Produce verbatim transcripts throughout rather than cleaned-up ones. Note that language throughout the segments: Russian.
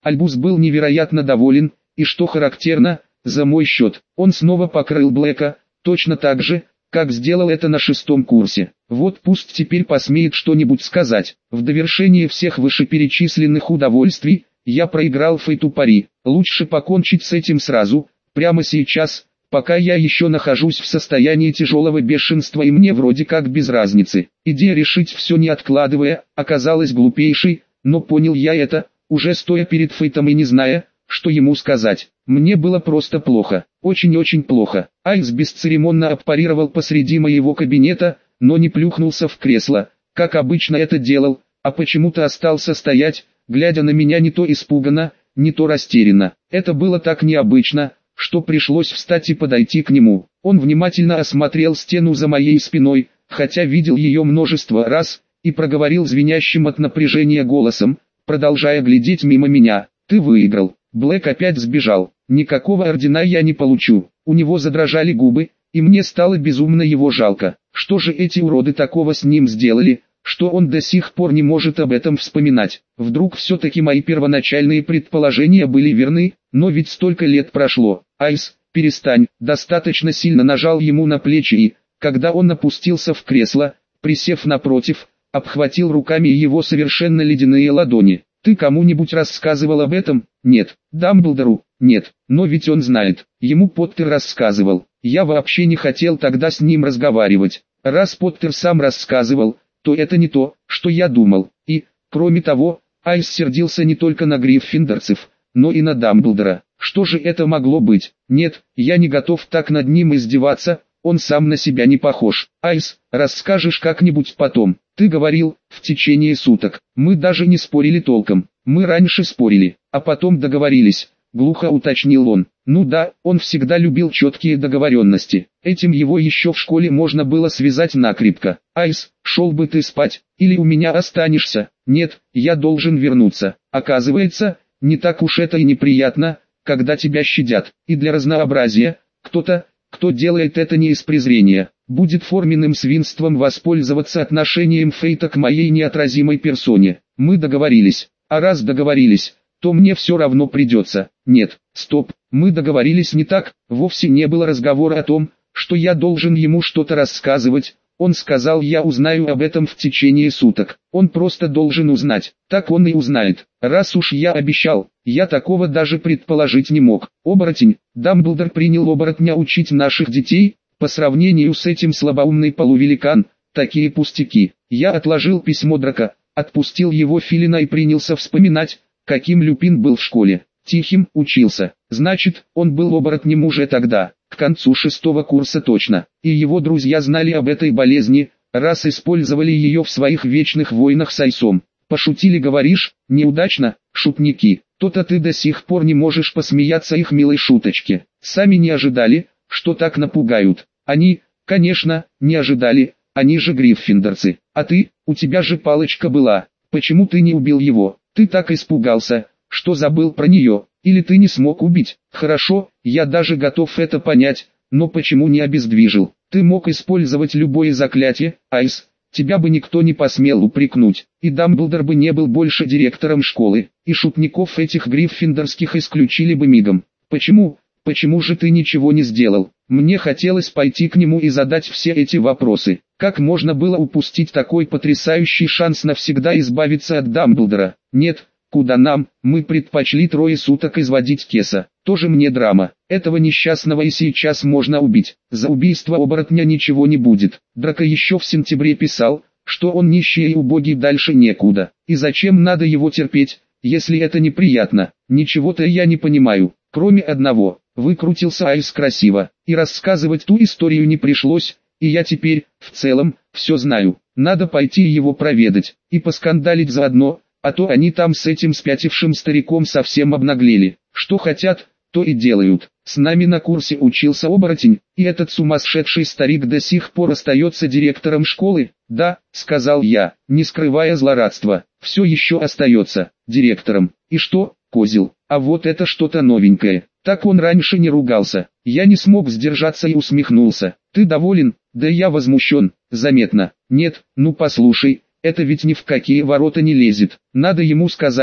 Альбус был невероятно доволен, и что характерно, за мой счет, он снова покрыл Блэка, точно так же, как сделал это на шестом курсе. Вот пусть теперь посмеет что-нибудь сказать. В довершение всех вышеперечисленных удовольствий, я проиграл Фейту пари. Лучше покончить с этим сразу, прямо сейчас, пока я еще нахожусь в состоянии тяжелого бешенства и мне вроде как без разницы. Идея решить все не откладывая, оказалась глупейшей, но понял я это, уже стоя перед Фейтом и не зная, что ему сказать. Мне было просто плохо, очень-очень плохо. Айс бесцеремонно аппарировал посреди моего кабинета, но не плюхнулся в кресло, как обычно это делал, а почему-то остался стоять, глядя на меня не то испуганно, не то растерянно. Это было так необычно, что пришлось встать и подойти к нему. Он внимательно осмотрел стену за моей спиной, хотя видел ее множество раз, и проговорил звенящим от напряжения голосом, продолжая глядеть мимо меня: «Ты выиграл». Блэк опять сбежал. Никакого ордена я не получу. У него задрожали губы, и мне стало безумно его жалко. Что же эти уроды такого с ним сделали, что он до сих пор не может об этом вспоминать? Вдруг все-таки мои первоначальные предположения были верны, но ведь столько лет прошло. Айс, перестань, достаточно сильно нажал ему на плечи и, когда он опустился в кресло, присев напротив, обхватил руками его совершенно ледяные ладони. Ты кому-нибудь рассказывал об этом? Нет. Дамблдору? Нет. Но ведь он знает. Ему Поттер рассказывал. Я вообще не хотел тогда с ним разговаривать. Раз Поттер сам рассказывал, то это не то, что я думал. И, кроме того, Айс сердился не только на гриффиндорцев, но и на Дамблдора. Что же это могло быть? Нет, я не готов так над ним издеваться, он сам на себя не похож. Айс, расскажешь как-нибудь потом. Ты говорил, в течение суток. Мы даже не спорили толком. Мы раньше спорили, а потом договорились. Глухо уточнил он. Ну да, он всегда любил четкие договоренности. Этим его еще в школе можно было связать накрепко. Айс, шел бы ты спать, или у меня останешься. Нет, я должен вернуться. Оказывается, не так уж это и неприятно, когда тебя щадят. И для разнообразия, кто-то, кто делает это не из презрения, будет форменным свинством воспользоваться отношением Фейта к моей неотразимой персоне. Мы договорились. А раз договорились, то мне все равно придется. Нет, стоп, мы договорились не так, вовсе не было разговора о том, что я должен ему что-то рассказывать. Он сказал, я узнаю об этом в течение суток. Он просто должен узнать, так он и узнает. Раз уж я обещал, я такого даже предположить не мог. Оборотень, Дамблдор принял оборотня учить наших детей, по сравнению с этим слабоумный полувеликан, такие пустяки. Я отложил письмо Драка, отпустил его филина и принялся вспоминать, каким Люпин был в школе. Тихим учился, значит, он был оборотнем уже тогда, к концу шестого курса точно. И его друзья знали об этой болезни, раз использовали ее в своих вечных войнах с Айсом. Пошутили, говоришь, неудачно, шутники. То-то ты до сих пор не можешь посмеяться их милой шуточке. Сами не ожидали, что так напугают. Они, конечно, не ожидали, они же гриффиндорцы. А ты, у тебя же палочка была, почему ты не убил его? Ты так испугался, что забыл про нее, или ты не смог убить. Хорошо, я даже готов это понять, но почему не обездвижил? Ты мог использовать любое заклятие, Айс, тебя бы никто не посмел упрекнуть, и Дамблдор бы не был больше директором школы, и шутников этих гриффиндорских исключили бы мигом. Почему, почему же ты ничего не сделал? Мне хотелось пойти к нему и задать все эти вопросы. Как можно было упустить такой потрясающий шанс навсегда избавиться от Дамблдора? Нет, куда нам, мы предпочли трое суток изводить Кеса. Тоже мне драма. Этого несчастного и сейчас можно убить. За убийство оборотня ничего не будет. Драко еще в сентябре писал, что он нищий и убогий, дальше некуда. И зачем надо его терпеть, если это неприятно? Ничего-то я не понимаю, кроме одного. Выкрутился Айс красиво, и рассказывать ту историю не пришлось, и я теперь, в целом, все знаю. Надо пойти его проведать, и поскандалить заодно, а то они там с этим спятившим стариком совсем обнаглели. Что хотят, то и делают. С нами на курсе учился оборотень, и этот сумасшедший старик до сих пор остается директором школы. Да, сказал я, не скрывая злорадства, все еще остается директором. И что, козел, а вот это что-то новенькое. Так он раньше не ругался. Я не смог сдержаться и усмехнулся. Ты доволен? Да я возмущен, заметно. Нет, ну послушай, это ведь ни в какие ворота не лезет. Надо ему сказать,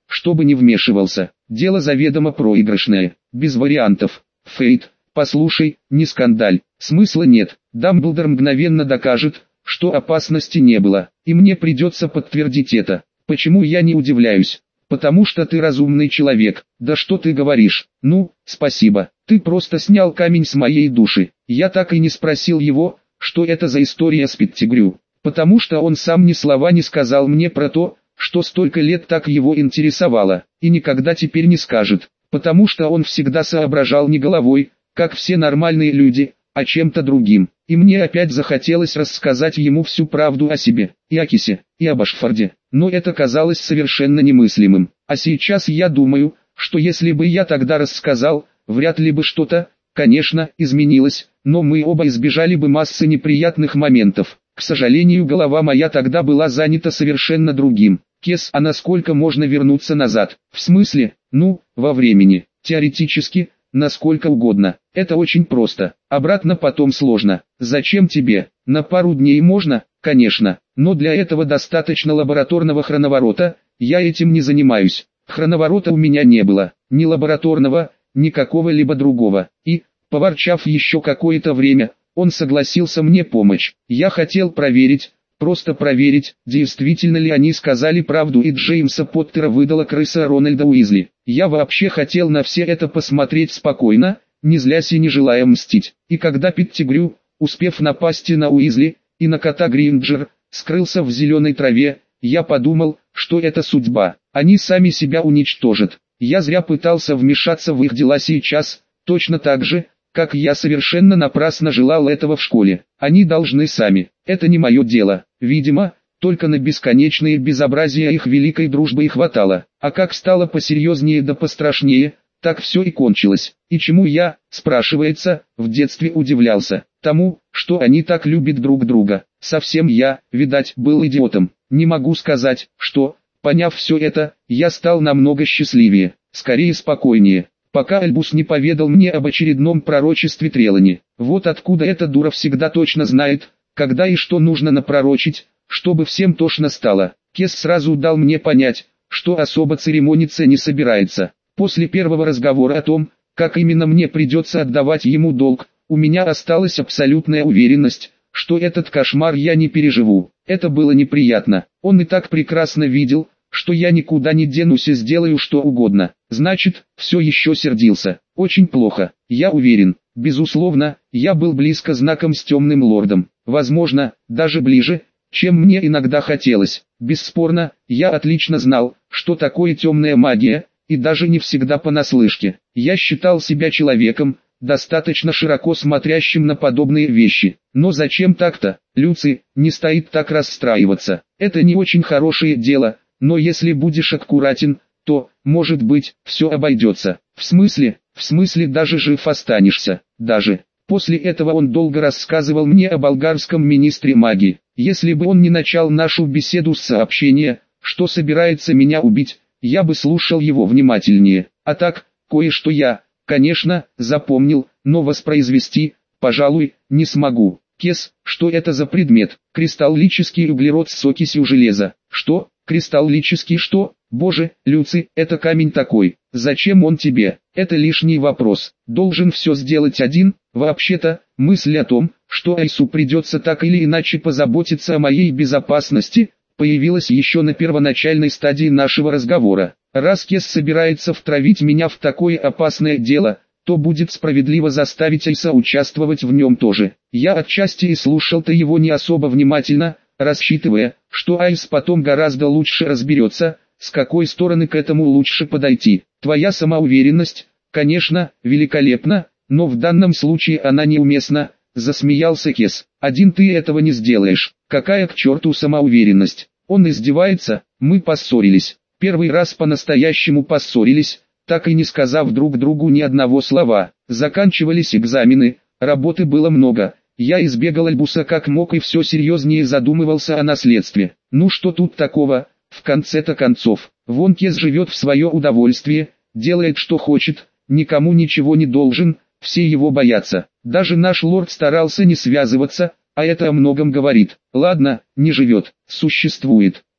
чтобы не вмешивался. Дело заведомо проигрышное, без вариантов. Фейт, послушай, не скандаль, смысла нет. Дамблдор мгновенно докажет, что опасности не было, и мне придется подтвердить это. Почему я не удивляюсь? Потому что ты разумный человек. Да что ты говоришь? Ну, спасибо. Ты просто снял камень с моей души. Я так и не спросил его, что это за история с Петтигрю. Потому что он сам ни слова не сказал мне про то, что столько лет так его интересовало, и никогда теперь не скажет. Потому что он всегда соображал не головой, как все нормальные люди, а чем-то другим. И мне опять захотелось рассказать ему всю правду о себе, и о Кисе, и об Ашфорде. Но это казалось совершенно немыслимым. А сейчас я думаю, что если бы я тогда рассказал, вряд ли бы что-то, конечно, изменилось, но мы оба избежали бы массы неприятных моментов. К сожалению, голова моя тогда была занята совершенно другим. Кес, а насколько можно вернуться назад? В смысле? Ну, во времени. Теоретически, насколько угодно. Это очень просто. Обратно потом сложно. Зачем тебе? На пару дней можно, конечно, но для этого достаточно лабораторного хроноворота. Я этим не занимаюсь. Хроноворота у меня не было, ни лабораторного, ни какого-либо другого. И, поворчав еще какое-то время, он согласился мне помочь. Я хотел проверить, просто проверить, действительно ли они сказали правду и Джеймса Поттера выдала крыса Рональда Уизли. Я вообще хотел на все это посмотреть спокойно, не злясь и не желая мстить. И когда Петтигрю, успев напасть на Уизли, и на кота Гринджер, скрылся в зеленой траве, я подумал, что это судьба. Они сами себя уничтожат. Я зря пытался вмешаться в их дела сейчас, точно так же, как я совершенно напрасно желал этого в школе. Они должны сами. Это не мое дело. Видимо, только на бесконечные безобразия их великой дружбы и хватало. А как стало посерьезнее да пострашнее, так все и кончилось. И чему я, спрашивается, в детстве удивлялся? Тому, что они так любят друг друга. Совсем я, видать, был идиотом. Не могу сказать, что, поняв все это, я стал намного счастливее, скорее спокойнее. Пока Альбус не поведал мне об очередном пророчестве Трелани. Вот откуда эта дура всегда точно знает, когда и что нужно напророчить, чтобы всем тошно стало. Кес сразу дал мне понять, что особо церемониться не собирается. После первого разговора о том, как именно мне придется отдавать ему долг, у меня осталась абсолютная уверенность, что этот кошмар я не переживу. Это было неприятно. Он и так прекрасно видел, что я никуда не денусь и сделаю что угодно. Значит, все еще сердился. Очень плохо, я уверен. Безусловно, я был близко знаком с темным лордом. Возможно, даже ближе, чем мне иногда хотелось. Бесспорно, я отлично знал, что такое темная магия, и даже не всегда понаслышке. Я считал себя человеком, достаточно широко смотрящим на подобные вещи. Но зачем так-то? Люци, не стоит так расстраиваться. Это не очень хорошее дело. Но если будешь аккуратен, то, может быть, все обойдется. В смысле, в смысле даже жив останешься, даже. После этого он долго рассказывал мне о болгарском министре магии. Если бы он не начал нашу беседу с сообщения, что собирается меня убить, я бы слушал его внимательнее. А так, кое-что я, конечно, запомнил, но воспроизвести, пожалуй, не смогу. Кес, что это за предмет? Кристаллический углерод с окисью железа. Что? Кристаллический что? Боже, Люци, это камень такой. Зачем он тебе? Это лишний вопрос. Должен все сделать один. Вообще-то, мысль о том, что Айсу придется так или иначе позаботиться о моей безопасности, появилась еще на первоначальной стадии нашего разговора. Раз Кес собирается втравить меня в такое опасное дело, то будет справедливо заставить Айса участвовать в нем тоже. Я отчасти и слушал-то его не особо внимательно, рассчитывая, что Айс потом гораздо лучше разберется, с какой стороны к этому лучше подойти. Твоя самоуверенность, конечно, великолепна, но в данном случае она неуместна, засмеялся Кес. Один ты этого не сделаешь. Какая к черту самоуверенность? Он издевается, мы поссорились. Первый раз по-настоящему поссорились, так и не сказав друг другу ни одного слова. Заканчивались экзамены, работы было много. Я избегал Альбуса как мог и все серьезнее задумывался о наследстве. Ну что тут такого, в конце-то концов. Вон Кес живет в свое удовольствие, делает что хочет, никому ничего не должен, все его боятся. Даже наш лорд старался не связываться, а это о многом говорит. Ладно, не живет, существует.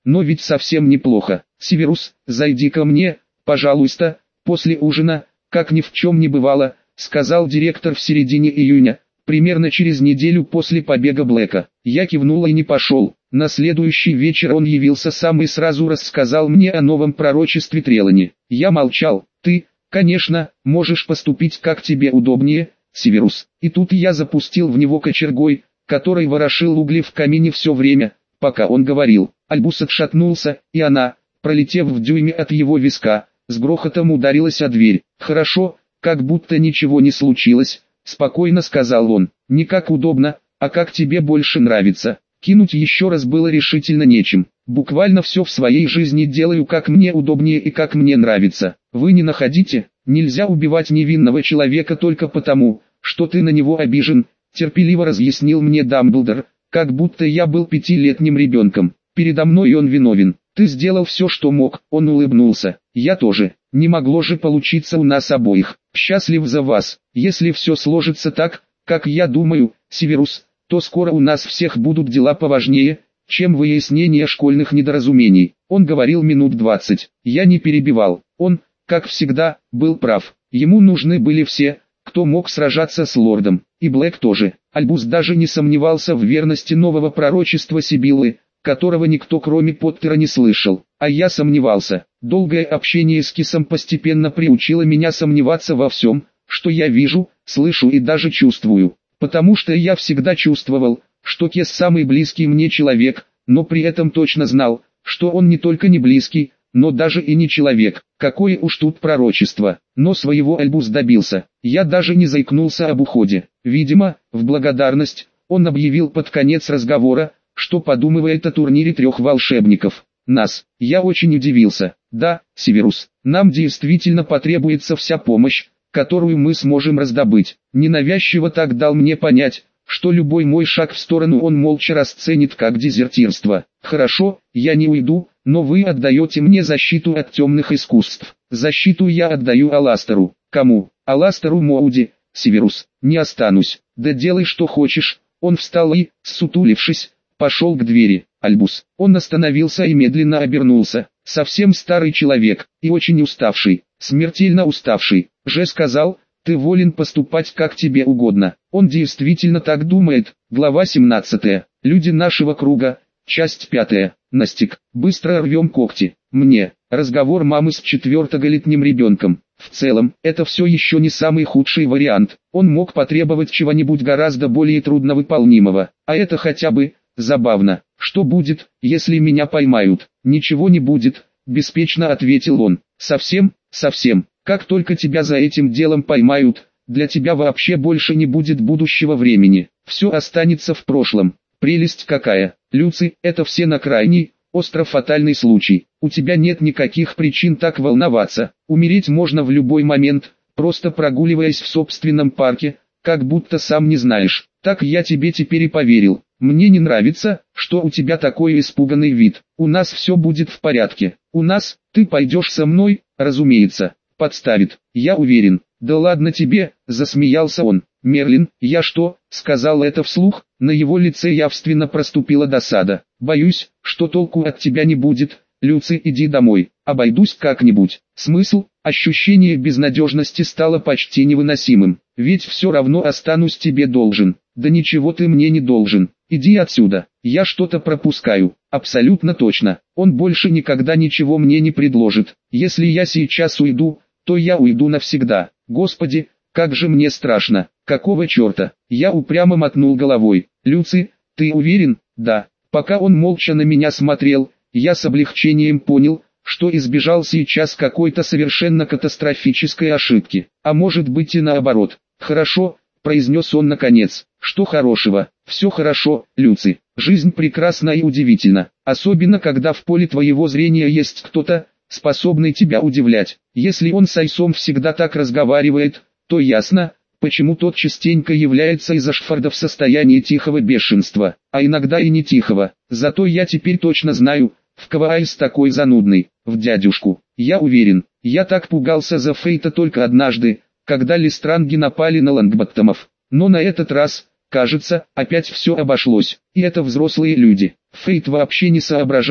но ведь совсем неплохо. Северус, зайди ко мне, пожалуйста, после ужина, как ни в чем не бывало, сказал директор в середине июня, примерно через неделю после побега Блэка. Я кивнул и не пошел. На следующий вечер он явился сам и сразу рассказал мне о новом пророчестве Трелани. Я молчал. Ты, конечно, можешь поступить как тебе удобнее, Северус. И тут я запустил в него кочергой, который ворошил угли в камине все время, пока он говорил. Альбус отшатнулся, и она, пролетев в дюйме от его виска, с грохотом ударилась о дверь. «Хорошо, как будто ничего не случилось», — спокойно сказал он. «Не как удобно, а как тебе больше нравится». Кинуть еще раз было решительно нечем. Буквально все в своей жизни делаю как мне удобнее и как мне нравится. Вы не находите? Нельзя убивать невинного человека только потому, что ты на него обижен, терпеливо разъяснил мне Дамблдор, как будто я был пятилетним ребенком. Передо мной он виновен. Ты сделал все, что мог. Он улыбнулся. Я тоже. Не могло же получиться у нас обоих. Счастлив за вас. Если все сложится так, как я думаю, Северус, то скоро у нас всех будут дела поважнее, чем выяснение школьных недоразумений. Он говорил минут двадцать. Я не перебивал. Он, как всегда, был прав. Ему нужны были все, кто мог сражаться с лордом. И Блэк тоже. Альбус даже не сомневался в верности нового пророчества Сибиллы, которого никто кроме Поттера не слышал. А я сомневался. Долгое общение с Кисом постепенно приучило меня сомневаться во всем, что я вижу, слышу и даже чувствую. Потому что я всегда чувствовал, что Кис самый близкий мне человек, но при этом точно знал, что он не только не близкий, но даже и не человек. Какое уж тут пророчество. Но своего Альбус добился. Я даже не заикнулся об уходе. Видимо, в благодарность, он объявил под конец разговора, что подумывает о турнире трех волшебников. Нас. Я очень удивился. Да, Северус, нам действительно потребуется вся помощь, которую мы сможем раздобыть. Ненавязчиво так дал мне понять, что любой мой шаг в сторону он молча расценит как дезертирство. Хорошо, я не уйду, но вы отдаете мне защиту от темных искусств. Защиту я отдаю Аластеру. Кому? Аластеру Моуди, Северус. Не останусь. Да делай что хочешь. Он встал и, сутулившись, пошел к двери. Альбус. Он остановился и медленно обернулся. Совсем старый человек, и очень уставший, смертельно уставший. Же сказал, ты волен поступать как тебе угодно. Он действительно так думает. Глава семнадцатая. Люди нашего круга. Часть пятая. Настик. Быстро рвем когти. Мне. Разговор мамы с четвертоголетним ребенком. В целом, это все еще не самый худший вариант. Он мог потребовать чего-нибудь гораздо более трудновыполнимого. А это хотя бы забавно. Что будет, если меня поймают? Ничего не будет, беспечно ответил он. Совсем, совсем. Как только тебя за этим делом поймают, для тебя вообще больше не будет будущего времени. Все останется в прошлом. Прелесть какая. Люци, это все на крайний, остро-фатальный случай. У тебя нет никаких причин так волноваться. Умереть можно в любой момент, просто прогуливаясь в собственном парке, как будто сам не знаешь. Так я тебе теперь и поверил. Мне не нравится, что у тебя такой испуганный вид. У нас все будет в порядке. У нас, ты пойдешь со мной, разумеется. Подставит, я уверен. Да ладно тебе, засмеялся он. Мерлин, я что, сказал это вслух? На его лице явственно проступила досада. Боюсь, что толку от тебя не будет. Люци, иди домой, обойдусь как-нибудь. Смысл? Ощущение безнадежности стало почти невыносимым. Ведь все равно останусь тебе должен. Да ничего ты мне не должен. Иди отсюда. Я что-то пропускаю. Абсолютно точно. Он больше никогда ничего мне не предложит. Если я сейчас уйду, то я уйду навсегда. Господи, как же мне страшно. Какого черта? Я упрямо мотнул головой. Люци, ты уверен? Да. Пока он молча на меня смотрел, я с облегчением понял, что избежал сейчас какой-то совершенно катастрофической ошибки. А может быть и наоборот. Хорошо, произнес он наконец. Что хорошего? Все хорошо, Люци. Жизнь прекрасна и удивительна. Особенно когда в поле твоего зрения есть кто-то, способный тебя удивлять. Если он с Айсом всегда так разговаривает, то ясно, почему тот частенько является из Ашфорда в состоянии тихого бешенства, а иногда и не тихого. Зато я теперь точно знаю, в кого Айс такой занудный, в дядюшку. Я уверен, я так пугался за Фейта только однажды, когда Листранги напали на Лонгботтомов. Но на этот раз, кажется, опять все обошлось. И это взрослые люди. Фейт вообще не соображает,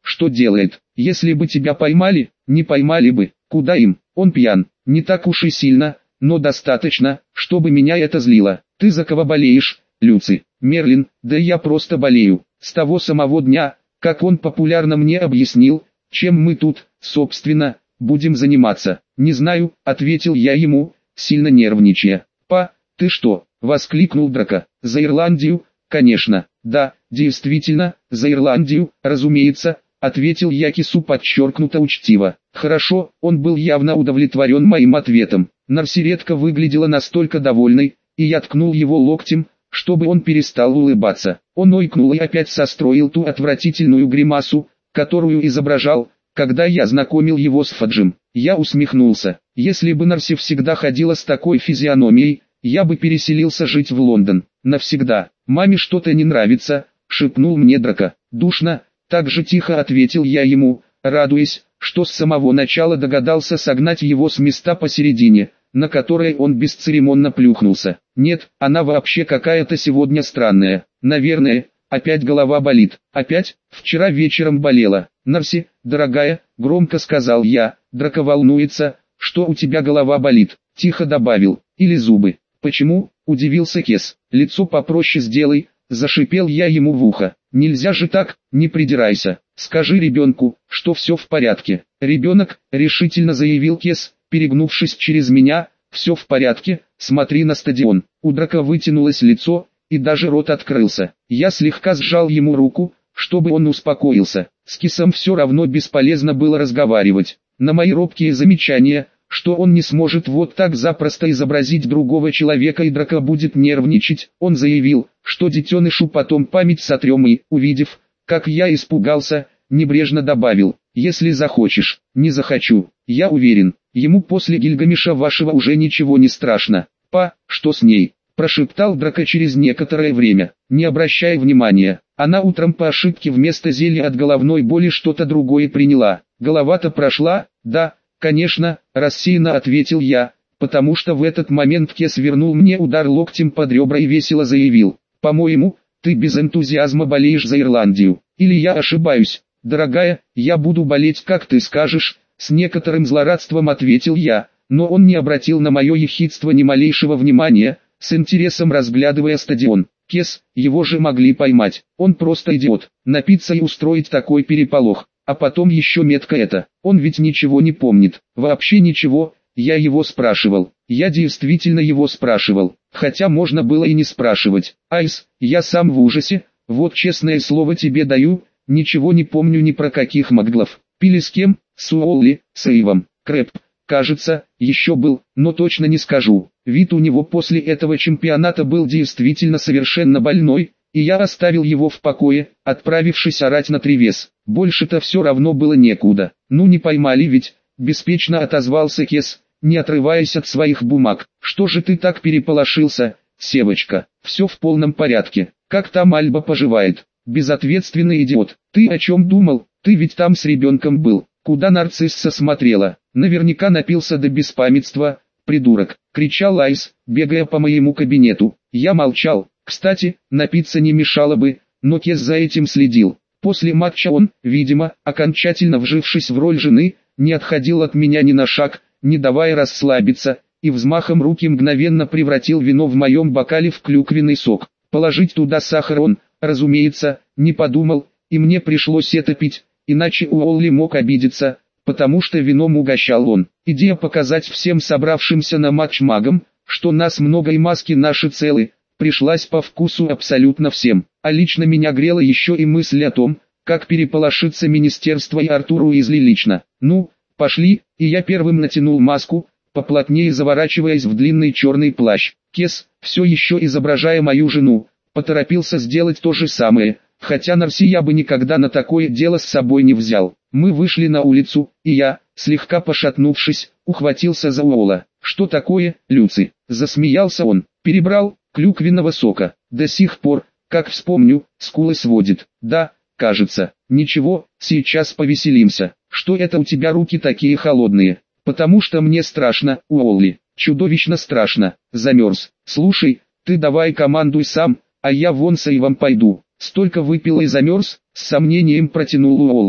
что делает. Если бы тебя поймали, не поймали бы, куда им, он пьян, не так уж и сильно, но достаточно, чтобы меня это злило. Ты за кого болеешь, Люци? Мерлин, да я просто болею. С того самого дня, как он популярно мне объяснил, чем мы тут, собственно, будем заниматься. Не знаю, ответил я ему, сильно нервничая. Па, ты что? Воскликнул Драко. За Ирландию, конечно. Да, действительно, за Ирландию, разумеется, ответил я кису подчеркнуто учтиво. Хорошо, он был явно удовлетворен моим ответом. Нарси редко выглядела настолько довольной, и я ткнул его локтем, чтобы он перестал улыбаться. Он ойкнул и опять состроил ту отвратительную гримасу, которую изображал, когда я знакомил его с Фаджем. Я усмехнулся. Если бы Нарси всегда ходила с такой физиономией, я бы переселился жить в Лондон. Навсегда. Маме что-то не нравится, шепнул мне Драко. Душно, так же тихо ответил я ему, радуясь, что с самого начала догадался согнать его с места посередине, на которое он бесцеремонно плюхнулся. Нет, она вообще какая-то сегодня странная. Наверное, опять голова болит. Опять? Вчера вечером болела. Нарси, дорогая, громко сказал я, Драко волнуется, что у тебя голова болит. Тихо добавил, или зубы. Почему? Удивился Кес. Лицо попроще сделай, зашипел я ему в ухо. Нельзя же так, не придирайся. Скажи ребенку, что все в порядке. Ребенок, решительно заявил Кес, перегнувшись через меня, все в порядке, смотри на стадион. У Драко вытянулось лицо, и даже рот открылся. Я слегка сжал ему руку, чтобы он успокоился. С Кесом все равно бесполезно было разговаривать. На мои робкие замечания, что он не сможет вот так запросто изобразить другого человека и Драко будет нервничать, он заявил, что детенышу потом память сотрем и, увидев, как я испугался, небрежно добавил, если захочешь, не захочу, я уверен, ему после Гильгамеша вашего уже ничего не страшно. Па, что с ней? Прошептал Драко через некоторое время, не обращая внимания. Она утром по ошибке вместо зелья от головной боли что-то другое приняла. Голова-то прошла, да, конечно, рассеянно ответил я, потому что в этот момент Кес вернул мне удар локтем под ребра и весело заявил, по-моему, ты без энтузиазма болеешь за Ирландию, или я ошибаюсь, дорогая, я буду болеть как ты скажешь, с некоторым злорадством ответил я, но он не обратил на мое ехидство ни малейшего внимания, с интересом разглядывая стадион. Кес, его же могли поймать, он просто идиот, напиться и устроить такой переполох, а потом еще метко это, он ведь ничего не помнит, вообще ничего, я его спрашивал, я действительно его спрашивал, хотя можно было и не спрашивать. Айс, я сам в ужасе, вот честное слово тебе даю, ничего не помню ни про каких маглов. Пили с кем? С Уолли, с Эйвом, Крэп, кажется, еще был, но точно не скажу. Вид у него после этого чемпионата был действительно совершенно больной, и я оставил его в покое, отправившись орать на Тревес. Больше-то все равно было некуда. Ну не поймали ведь, беспечно отозвался Кес, не отрываясь от своих бумаг. Что же ты так переполошился, Севочка? Все в полном порядке. Как там Альба поживает? Безответственный идиот. Ты о чем думал? Ты ведь там с ребенком был. Куда нарцисса смотрела? Наверняка напился до беспамятства, придурок, кричал Айс, бегая по моему кабинету. Я молчал. Кстати, напиться не мешало бы, но Кес за этим следил. После матча он, видимо, окончательно вжившись в роль жены, не отходил от меня ни на шаг, не давая расслабиться, и взмахом руки мгновенно превратил вино в моем бокале в клюквенный сок. Положить туда сахар он, разумеется, не подумал, и мне пришлось это пить, иначе Уолли мог обидеться, потому что вином угощал он. Идея показать всем собравшимся на матч магам, что нас много и маски наши целы, пришлась по вкусу абсолютно всем, а лично меня грела еще и мысль о том, как переполошится министерство и Артуру Уизли лично. Ну, пошли, и я первым натянул маску, поплотнее заворачиваясь в длинный черный плащ. Кес, все еще изображая мою жену, поторопился сделать то же самое, хотя Нарси я бы никогда на такое дело с собой не взял. Мы вышли на улицу, и я, слегка пошатнувшись, ухватился за Уолла. «Что такое, Люци?» Засмеялся он, перебрал клюквенного сока. До сих пор, как вспомню, скулы сводит. Да, кажется. Ничего, сейчас повеселимся. Что это у тебя руки такие холодные? Потому что мне страшно, Уолли. Чудовищно страшно. Замерз. Слушай, ты давай командуй сам, а я вон с Эйвом пойду. Столько выпил и замерз, с сомнением протянул Уолли.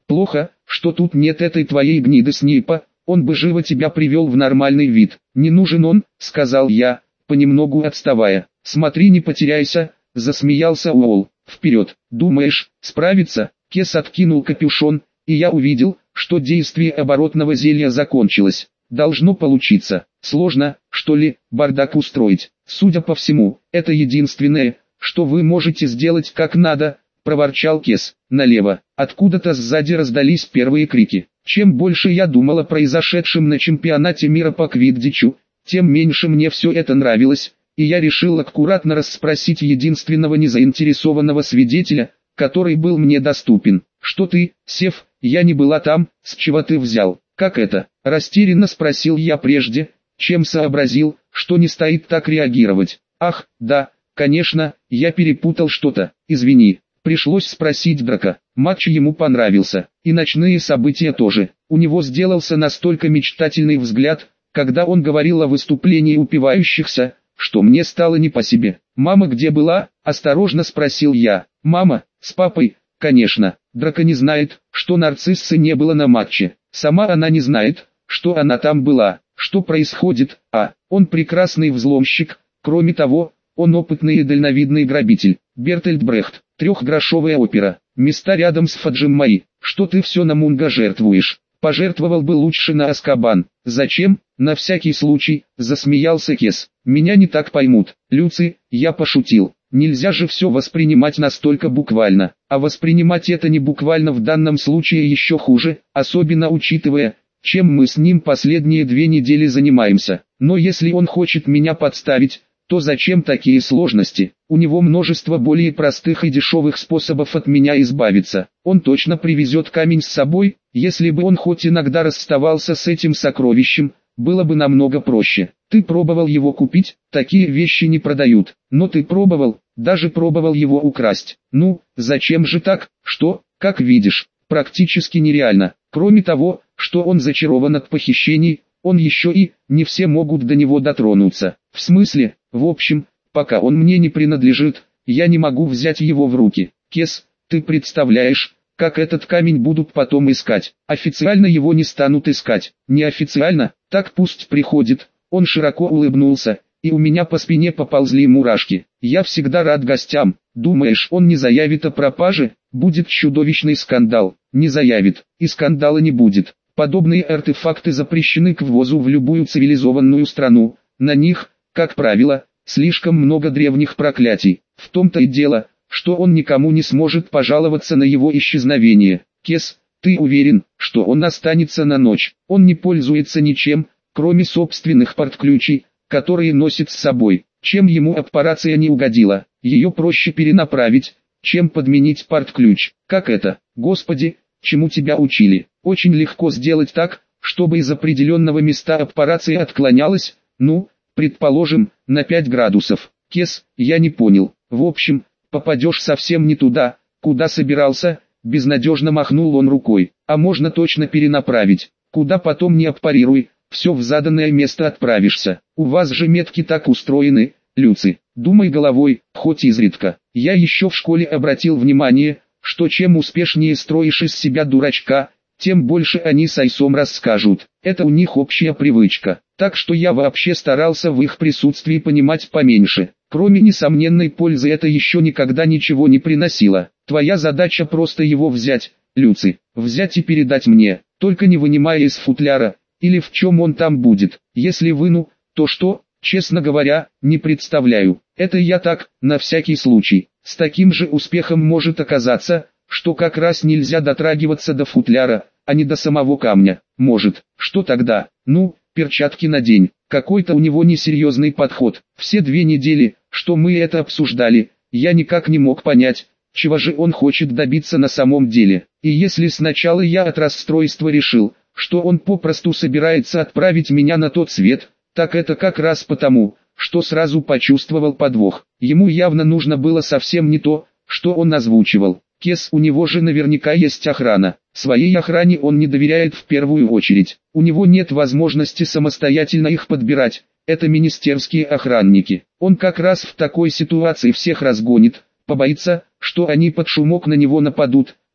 Плохо, что тут нет этой твоей гниды Снейпа, он бы живо тебя привел в нормальный вид. Не нужен он, сказал я, понемногу отставая. Смотри, не потеряйся, засмеялся Уолл. Вперед, думаешь, справится? Кес откинул капюшон, и я увидел, что действие оборотного зелья закончилось. Должно получиться. Сложно, что ли, бардак устроить? Судя по всему, это единственное, что вы можете сделать как надо, проворчал Кес. Налево. Откуда-то сзади раздались первые крики. Чем больше я думал о произошедшем на чемпионате мира по квиддичу, тем меньше мне все это нравилось, и я решил аккуратно расспросить единственного незаинтересованного свидетеля, который был мне доступен. «Что ты, Сев, я не была там, с чего ты взял?» «Как это?» – растерянно спросил я прежде, чем сообразил, что не стоит так реагировать. «Ах, да, конечно, я перепутал что-то, извини». Пришлось спросить Драка. Матч ему понравился, и ночные события тоже. У него сделался настолько мечтательный взгляд, когда он говорил о выступлении упивающихся, что мне стало не по себе. «Мама где была?» – осторожно спросил я. «Мама, с папой, конечно». Драка не знает, что нарциссы не было на матче. Сама она не знает, что она там была. Что происходит? А, он прекрасный взломщик, кроме того, он опытный и дальновидный грабитель. Бертольд Брехт, трехгрошовая опера, места рядом с Фаджем мои. Что ты все на Мунга жертвуешь? Пожертвовал бы лучше на Азкабан. Зачем? На всякий случай, засмеялся Кес. Меня не так поймут. Люци, я пошутил. Нельзя же все воспринимать настолько буквально. А воспринимать это не буквально в данном случае еще хуже, особенно учитывая, чем мы с ним последние две недели занимаемся. Но если он хочет меня подставить, то зачем такие сложности? У него множество более простых и дешевых способов от меня избавиться. Он точно привезет камень с собой. Если бы он хоть иногда расставался с этим сокровищем, было бы намного проще. Ты пробовал его купить? Такие вещи не продают. Но ты пробовал, даже пробовал его украсть. Ну, зачем же так? Что, как видишь, практически нереально. Кроме того, что он зачарован от похищений, он еще и, не все могут до него дотронуться. В смысле, в общем, пока он мне не принадлежит, я не могу взять его в руки. Кес, ты представляешь, как этот камень будут потом искать? Официально его не станут искать. Неофициально, так пусть приходит. Он широко улыбнулся, и у меня по спине поползли мурашки. Я всегда рад гостям. Думаешь, он не заявит о пропаже? Будет чудовищный скандал. Не заявит, и скандала не будет. Подобные артефакты запрещены к ввозу в любую цивилизованную страну. На них, как правило, слишком много древних проклятий. В том-то и дело, что он никому не сможет пожаловаться на его исчезновение. Кес, ты уверен, что он останется на ночь? Он не пользуется ничем, кроме собственных портключей, которые носит с собой. Чем ему аппарация не угодила? Ее проще перенаправить, чем подменить портключ. Как это? Господи, чему тебя учили? Очень легко сделать так, чтобы из определенного места аппарация отклонялась, ну, предположим, на пять градусов. Кес, я не понял. В общем, попадешь совсем не туда, куда собирался, безнадежно махнул он рукой. А можно точно перенаправить. Куда потом не аппарируй, все в заданное место отправишься. У вас же метки так устроены, Люци. Думай головой, хоть изредка. Я еще в школе обратил внимание, что чем успешнее строишь из себя дурачка, тем больше они с Айсом расскажут. Это у них общая привычка. Так что я вообще старался в их присутствии понимать поменьше. Кроме несомненной пользы это еще никогда ничего не приносило. Твоя задача просто его взять, Люци. Взять и передать мне, только не вынимая из футляра, или в чем он там будет. Если выну, то что, честно говоря, не представляю. Это я так, на всякий случай. С таким же успехом может оказаться, что как раз нельзя дотрагиваться до футляра, а не до самого камня. Может, что тогда? Ну, перчатки надень. Какой-то у него несерьезный подход. Все две недели, что мы это обсуждали, я никак не мог понять, чего же он хочет добиться на самом деле. И если сначала я от расстройства решил, что он попросту собирается отправить меня на тот свет, так это как раз потому, что сразу почувствовал подвох. Ему явно нужно было совсем не то, что он озвучивал. Кес, у него же наверняка есть охрана. Своей охране он не доверяет в первую очередь. У него нет возможности самостоятельно их подбирать. Это министерские охранники. Он как раз в такой ситуации всех разгонит, побоится, что они под шумок на него нападут,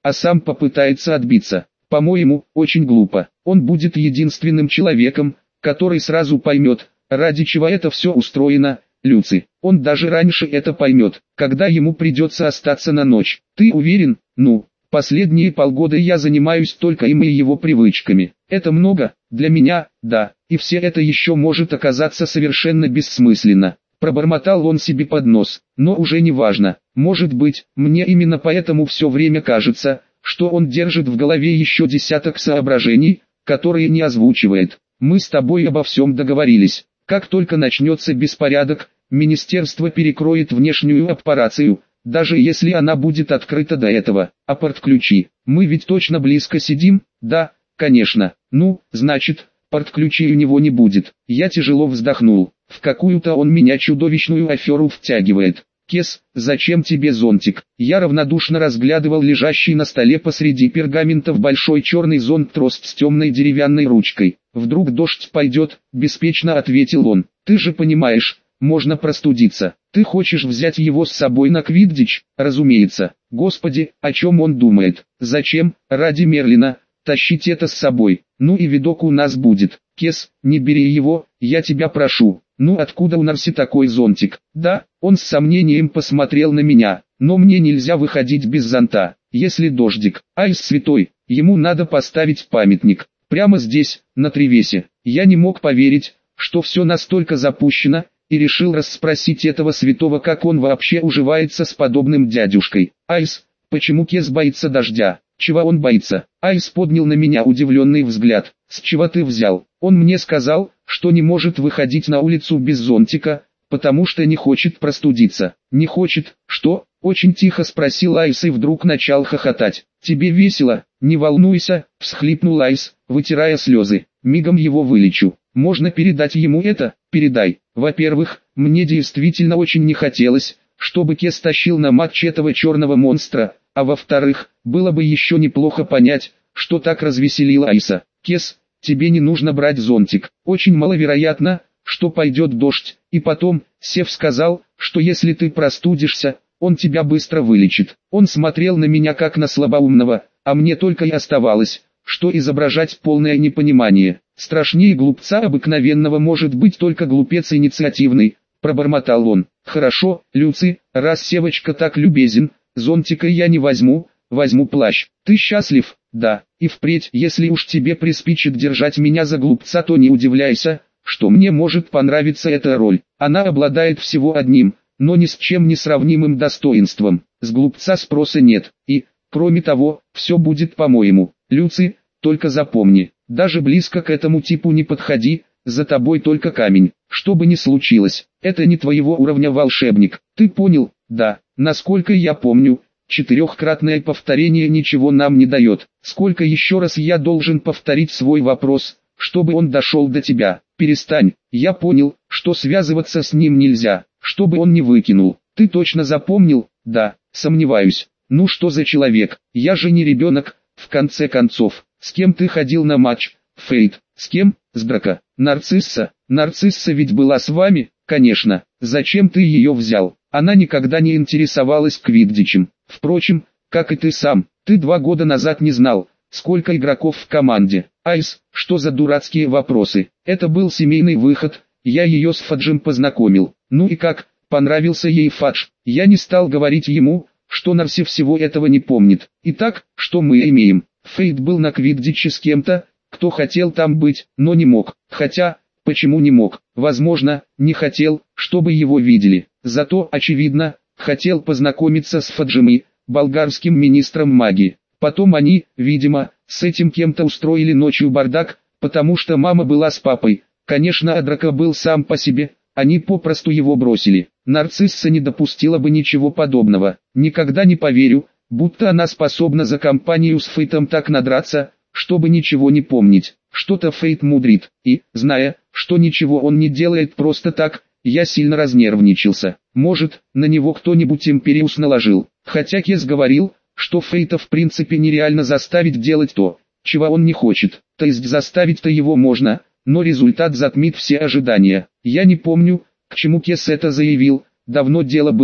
а сам попытается отбиться. По-моему, очень глупо. Он будет единственным человеком, который сразу поймет, ради чего это все устроено, Люци. Он даже раньше это поймет, когда ему придется остаться на ночь. Ты уверен? Ну, последние полгода я занимаюсь только им и его привычками. Это много? Для меня, да. И все это еще может оказаться совершенно бессмысленно. Пробормотал он себе под нос. Но уже не важно. Может быть, мне именно поэтому все время кажется, что он держит в голове еще десяток соображений, которые не озвучивает. Мы с тобой обо всем договорились. Как только начнется беспорядок, министерство перекроет внешнюю операцию, даже если она будет открыта до этого. А порт-ключи? Мы ведь точно близко сидим? Да, конечно. Ну, значит, порт-ключей у него не будет. Я тяжело вздохнул. В какую-то он меня чудовищную аферу втягивает. Кес, зачем тебе зонтик? Я равнодушно разглядывал лежащий на столе посреди пергаментов большой черный зонт-трост с темной деревянной ручкой. Вдруг дождь пойдет, беспечно ответил он. Ты же понимаешь, можно простудиться. Ты хочешь взять его с собой на Квиддич? Разумеется. Господи, о чем он думает? Зачем, ради Мерлина, тащить это с собой? Ну и видок у нас будет. Кес, не бери его, я тебя прошу. Ну откуда у Нарси такой зонтик? Да, он с сомнением посмотрел на меня, но мне нельзя выходить без зонта, если дождик. Айс святой, ему надо поставить памятник. Прямо здесь, на Тревесе. Я не мог поверить, что все настолько запущено, и решил расспросить этого святого, как он вообще уживается с подобным дядюшкой. Айс, почему Кес боится дождя? Чего он боится? Айс поднял на меня удивленный взгляд. С чего ты взял? Он мне сказал, что не может выходить на улицу без зонтика, потому что не хочет простудиться. Не хочет? Что? Очень тихо спросил Айс и вдруг начал хохотать. Тебе весело? Не волнуйся, всхлипнул Айс, вытирая слезы. Мигом его вылечу. Можно передать ему это? Передай. Во-первых, мне действительно очень не хотелось, чтобы Кес тащил на матч этого черного монстра, а во-вторых, было бы еще неплохо понять, что так развеселило Айса. Кес, тебе не нужно брать зонтик. Очень маловероятно, что пойдет дождь, и потом, Сев сказал, что если ты простудишься, он тебя быстро вылечит. Он смотрел на меня как на слабоумного, а мне только и оставалось, что изображать полное непонимание. Страшнее глупца обыкновенного может быть только глупец инициативный, пробормотал он. Хорошо, Люци, раз Севочка так любезен, зонтика я не возьму, возьму плащ. Ты счастлив? Да, и впредь, если уж тебе приспичит держать меня за глупца, то не удивляйся, что мне может понравиться эта роль. Она обладает всего одним, но ни с чем не сравнимым достоинством. С глупца спроса нет, и, кроме того, все будет по-моему. Люци, только запомни, даже близко к этому типу не подходи, за тобой только камень. Что бы ни случилось, это не твоего уровня волшебник. Ты понял? Да, насколько я помню, четырехкратное повторение ничего нам не дает. Сколько еще раз я должен повторить свой вопрос, чтобы он дошел до тебя? Перестань, я понял, что связываться с ним нельзя, чтобы он не выкинул. Ты точно запомнил? Да, сомневаюсь. Ну что за человек? Я же не ребенок, в конце концов. С кем ты ходил на матч? Фейт. С кем? С Драко. Нарцисса. Нарцисса ведь была с вами? Конечно. Зачем ты ее взял? Она никогда не интересовалась квиддичем. Впрочем, как и ты сам, ты два года назад не знал, сколько игроков в команде. Айс, что за дурацкие вопросы? Это был семейный выход, я ее с Фаджем познакомил. Ну и как, понравился ей Фадж? Я не стал говорить ему, что Нарси всего этого не помнит. Итак, что мы имеем? Фейт был на квиддиче с кем-то, кто хотел там быть, но не мог. Хотя, почему не мог? Возможно, не хотел, чтобы его видели. Зато, очевидно, хотел познакомиться с Фаджем, болгарским министром магии. Потом они, видимо, с этим кем-то устроили ночью бардак, потому что мама была с папой. Конечно, Драко был сам по себе, они попросту его бросили. Нарцисса не допустила бы ничего подобного. Никогда не поверю, будто она способна за компанию с Фейтом так надраться, чтобы ничего не помнить. Что-то Фейт мудрит, и, зная, что ничего он не делает просто так, я сильно разнервничался. Может, на него кто-нибудь Империус наложил. Хотя Кес говорил, что Фейта в принципе нереально заставить делать то, чего он не хочет. То есть заставить-то его можно, но результат затмит все ожидания. Я не помню, к чему Кес это заявил, давно дело было,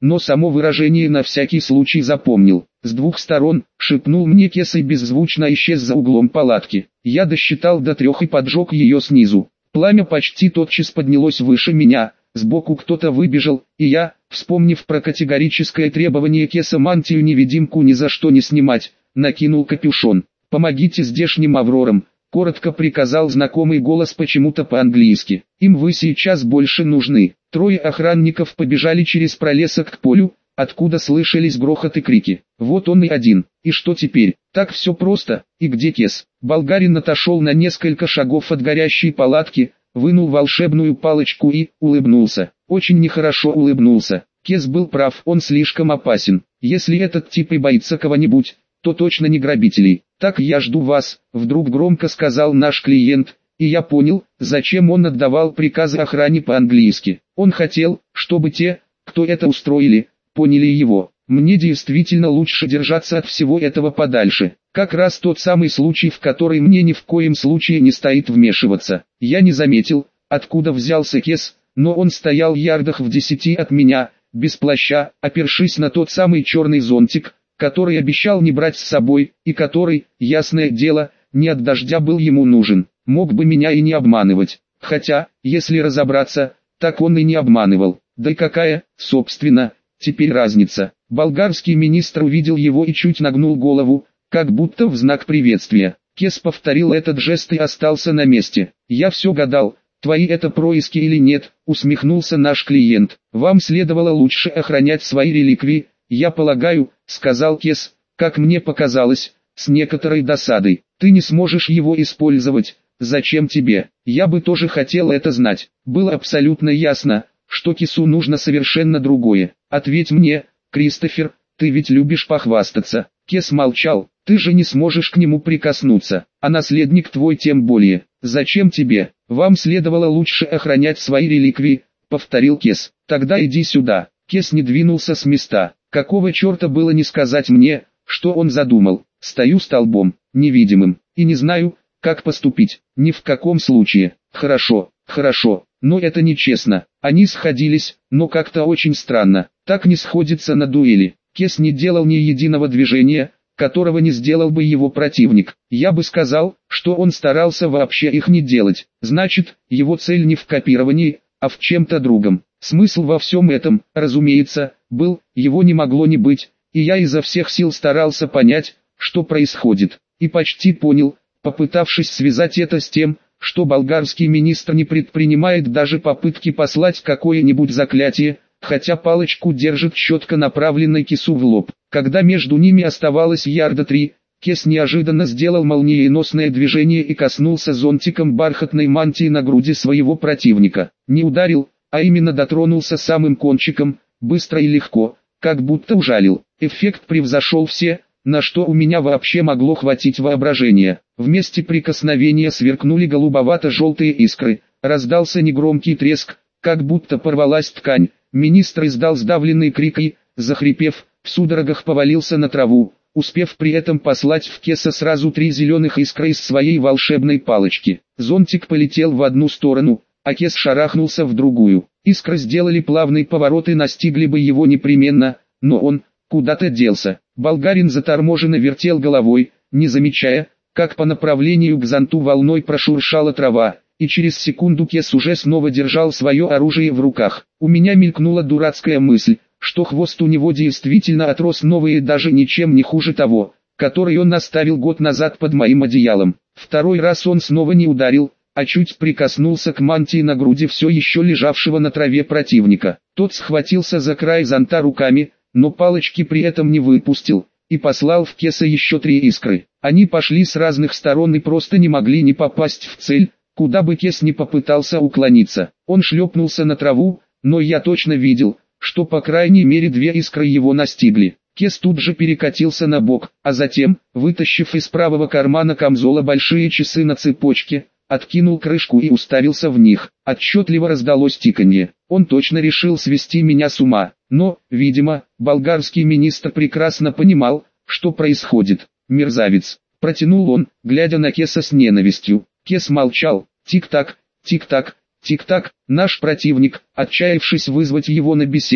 но само выражение на всякий случай запомнил. С двух сторон, шепнул мне Кес и беззвучно исчез за углом палатки. Я досчитал до трех и поджег ее снизу. Пламя почти тотчас поднялось выше меня, сбоку кто-то выбежал, и я, вспомнив про категорическое требование Кеса мантию-невидимку ни за что не снимать, накинул капюшон. «Помогите здешним аврорам», — коротко приказал знакомый голос почему-то по-английски. «Им вы сейчас больше нужны». Трое охранников побежали через пролесок к полю, откуда слышались грохот и крики. Вот он и один. И что теперь? Так все просто. И где Кес? Болгарин отошел на несколько шагов от горящей палатки, вынул волшебную палочку и улыбнулся. Очень нехорошо улыбнулся. Кес был прав, он слишком опасен. Если этот тип и боится кого-нибудь, то точно не грабителей. «Так я жду вас», — вдруг громко сказал наш клиент, и я понял, зачем он отдавал приказы охране по-английски. Он хотел, чтобы те, кто это устроили, поняли его. Мне действительно лучше держаться от всего этого подальше. Как раз тот самый случай, в который мне ни в коем случае не стоит вмешиваться. Я не заметил, откуда взялся Кес, но он стоял ярдах в десяти от меня, без плаща, опершись на тот самый черный зонтик, который обещал не брать с собой, и который, ясное дело, не от дождя был ему нужен. Мог бы меня и не обманывать. Хотя, если разобраться, так он и не обманывал. Да и какая, собственно, теперь разница? Болгарский министр увидел его и чуть нагнул голову, как будто в знак приветствия. Кес повторил этот жест и остался на месте. «Я все гадал, твои это происки или нет», — усмехнулся наш клиент. «Вам следовало лучше охранять свои реликвии, я полагаю», — сказал Кес, как мне показалось, с некоторой досадой. «Ты не сможешь его использовать, зачем тебе? Я бы тоже хотел это знать». Было абсолютно ясно, что Кесу нужно совершенно другое. «Ответь мне, Кристофер, ты ведь любишь похвастаться». Кес молчал. «Ты же не сможешь к нему прикоснуться, а наследник твой тем более. Зачем тебе? Вам следовало лучше охранять свои реликвии», — повторил Кес. «Тогда иди сюда». Кес не двинулся с места. Какого черта было не сказать мне, что он задумал? Стою столбом, невидимым, и не знаю, как поступить. Ни в каком случае. Хорошо, хорошо, но это нечестно. Они сходились, но как-то очень странно. Так не сходится на дуэли. Кес не делал ни единого движения, которого не сделал бы его противник. Я бы сказал, что он старался вообще их не делать. Значит, его цель не в копировании, а в чем-то другом. Смысл во всем этом, разумеется, был, его не могло не быть, и я изо всех сил старался понять, что происходит. И почти понял, попытавшись связать это с тем, что болгарский министр не предпринимает даже попытки послать какое-нибудь заклятие, хотя палочку держит четко направленной Кесу в лоб. Когда между ними оставалось ярда три, Кес неожиданно сделал молниеносное движение и коснулся зонтиком бархатной мантии на груди своего противника. Не ударил, а именно дотронулся самым кончиком, быстро и легко, как будто ужалил. Эффект превзошел все, на что у меня вообще могло хватить воображения. В месте прикосновения сверкнули голубовато-желтые искры, раздался негромкий треск, как будто порвалась ткань. Министр издал сдавленный крик и, захрипев, в судорогах повалился на траву, успев при этом послать в Кеса сразу три зеленых искры из своей волшебной палочки. Зонтик полетел в одну сторону, а Кес шарахнулся в другую. Искры сделали плавный поворот и настигли бы его непременно, но он куда-то делся. Болгарин заторможенно вертел головой, не замечая, как по направлению к зонту волной прошуршала трава, и через секунду Кес уже снова держал свое оружие в руках. У меня мелькнула дурацкая мысль, что хвост у него действительно отрос новый и даже ничем не хуже того, который он оставил год назад под моим одеялом. Второй раз он снова не ударил, а чуть прикоснулся к мантии на груди все еще лежавшего на траве противника. Тот схватился за край зонта руками, но палочки при этом не выпустил, и послал в Кеса еще три искры. Они пошли с разных сторон и просто не могли не попасть в цель, куда бы Кес не попытался уклониться. Он шлепнулся на траву, но я точно видел, что по крайней мере две искры его настигли. Кес тут же перекатился на бок, а затем, вытащив из правого кармана камзола большие часы на цепочке, откинул крышку и уставился в них. Отчетливо раздалось тиканье. Он точно решил свести меня с ума. Но, видимо, болгарский министр прекрасно понимал, что происходит. «Мерзавец», — протянул он, глядя на Кеса с ненавистью. Кес молчал. Тик-так, тик-так, тик-так. Наш противник, отчаявшись вызвать его на беседу,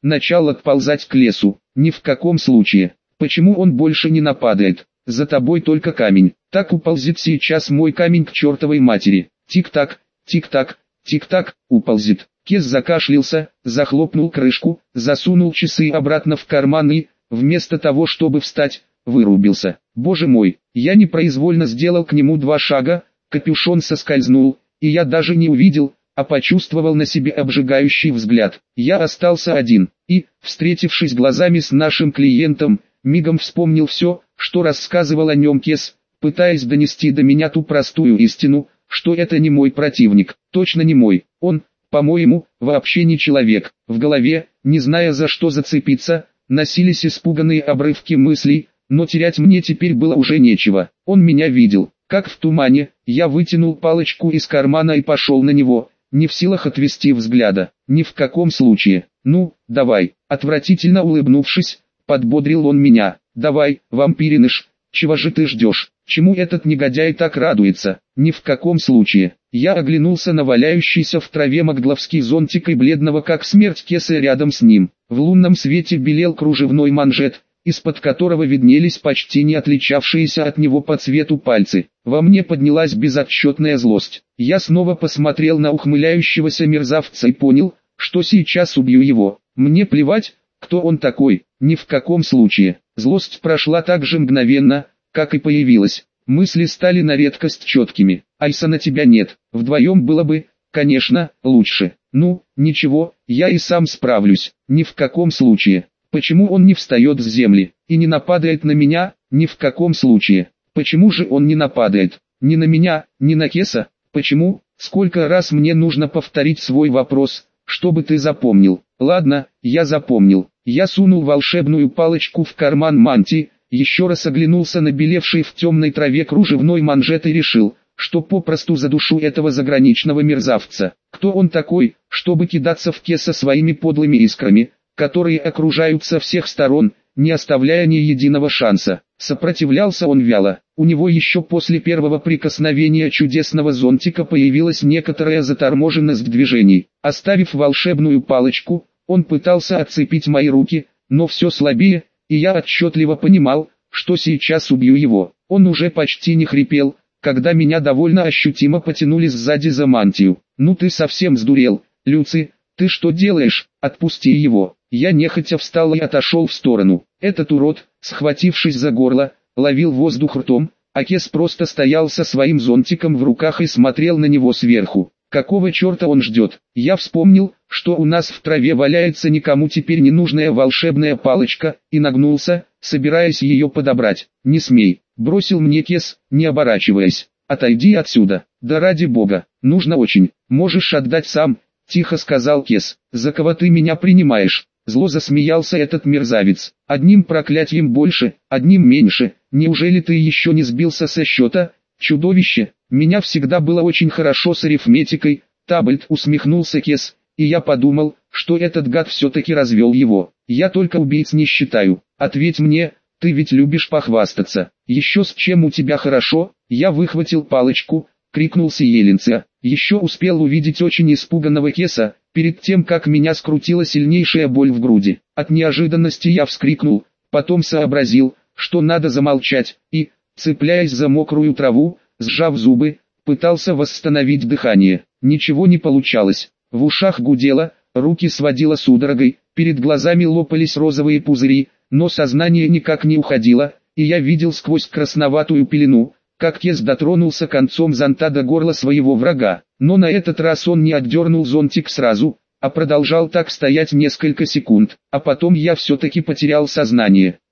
начал отползать к лесу. Ни в каком случае. Почему он больше не нападает? За тобой только камень. Так уползет сейчас мой камень к чертовой матери. Тик-так, тик-так, тик-так, уползет. Кес закашлялся, захлопнул крышку, засунул часы обратно в карман и, вместо того чтобы встать, вырубился. Боже мой, я непроизвольно сделал к нему два шага, капюшон соскользнул, и я даже не увидел, а почувствовал на себе обжигающий взгляд. Я остался один, и, встретившись глазами с нашим клиентом, мигом вспомнил все, что рассказывал о нем Кес, пытаясь донести до меня ту простую истину, что это не мой противник, точно не мой, он, по-моему, вообще не человек. В голове, не зная за что зацепиться, носились испуганные обрывки мыслей, но терять мне теперь было уже нечего. Он меня видел, как в тумане, я вытянул палочку из кармана и пошел на него, не в силах отвести взгляда, ни в каком случае. Ну, давай, отвратительно улыбнувшись, подбодрил он меня. Давай, вампириныш, чего же ты ждешь? Чему этот негодяй так радуется? Ни в каком случае. Я оглянулся на валяющийся в траве магловский зонтик и бледного как смерть Кеса рядом с ним. В лунном свете белел кружевной манжет, из-под которого виднелись почти не отличавшиеся от него по цвету пальцы. Во мне поднялась безотчетная злость. Я снова посмотрел на ухмыляющегося мерзавца и понял, что сейчас убью его. Мне плевать, кто он такой, ни в каком случае. Злость прошла так же мгновенно, как и появилась. Мысли стали на редкость четкими. Айсана тебя нет, вдвоем было бы, конечно, лучше. Ну, ничего, я и сам справлюсь, ни в каком случае. Почему он не встает с земли и не нападает на меня, ни в каком случае. Почему же он не нападает, ни на меня, ни на Кеса? Почему? Сколько раз мне нужно повторить свой вопрос, чтобы ты запомнил? Ладно, я запомнил. Я сунул волшебную палочку в карман мантии, еще раз оглянулся на белевший в темной траве кружевной манжет и решил, что попросту задушу этого заграничного мерзавца. Кто он такой, чтобы кидаться в Кеса своими подлыми искрами, которые окружают со всех сторон, не оставляя ни единого шанса? Сопротивлялся он вяло. У него еще после первого прикосновения чудесного зонтика появилась некоторая заторможенность движений. Оставив волшебную палочку, он пытался отцепить мои руки, но все слабее, и я отчетливо понимал, что сейчас убью его. Он уже почти не хрипел, когда меня довольно ощутимо потянули сзади за мантию. «Ну ты совсем сдурел, Люци, ты что делаешь? Отпусти его!» Я нехотя встал и отошел в сторону. Этот урод, схватившись за горло, ловил воздух ртом, а Кес просто стоял со своим зонтиком в руках и смотрел на него сверху. Какого черта он ждет? Я вспомнил, что у нас в траве валяется никому теперь не нужная волшебная палочка, и нагнулся, собираясь ее подобрать. «Не смей!» — бросил мне Кес, не оборачиваясь. «Отойди отсюда!» «Да ради бога, нужно очень, можешь отдать сам!» — тихо сказал Кес. «За кого ты меня принимаешь?» Зло засмеялся этот мерзавец. «Одним проклятием больше, одним меньше. Неужели ты еще не сбился со счета, чудовище? Меня всегда было очень хорошо с арифметикой». Табальд, усмехнулся Кес, и я подумал, что этот гад все-таки развел его. «Я только убийц не считаю. Ответь мне, ты ведь любишь похвастаться. Еще с чем у тебя хорошо?» Я выхватил палочку, крикнул Сиеленция. Еще успел увидеть очень испуганного Кеса, перед тем как меня скрутила сильнейшая боль в груди. От неожиданности я вскрикнул, потом сообразил, что надо замолчать, и, цепляясь за мокрую траву, сжав зубы, пытался восстановить дыхание. Ничего не получалось. В ушах гудело, руки сводило судорогой, перед глазами лопались розовые пузыри, но сознание никак не уходило, и я видел сквозь красноватую пелену, как Кес дотронулся концом зонта до горла своего врага. Но на этот раз он не отдернул зонтик сразу, а продолжал так стоять несколько секунд, а потом я все-таки потерял сознание.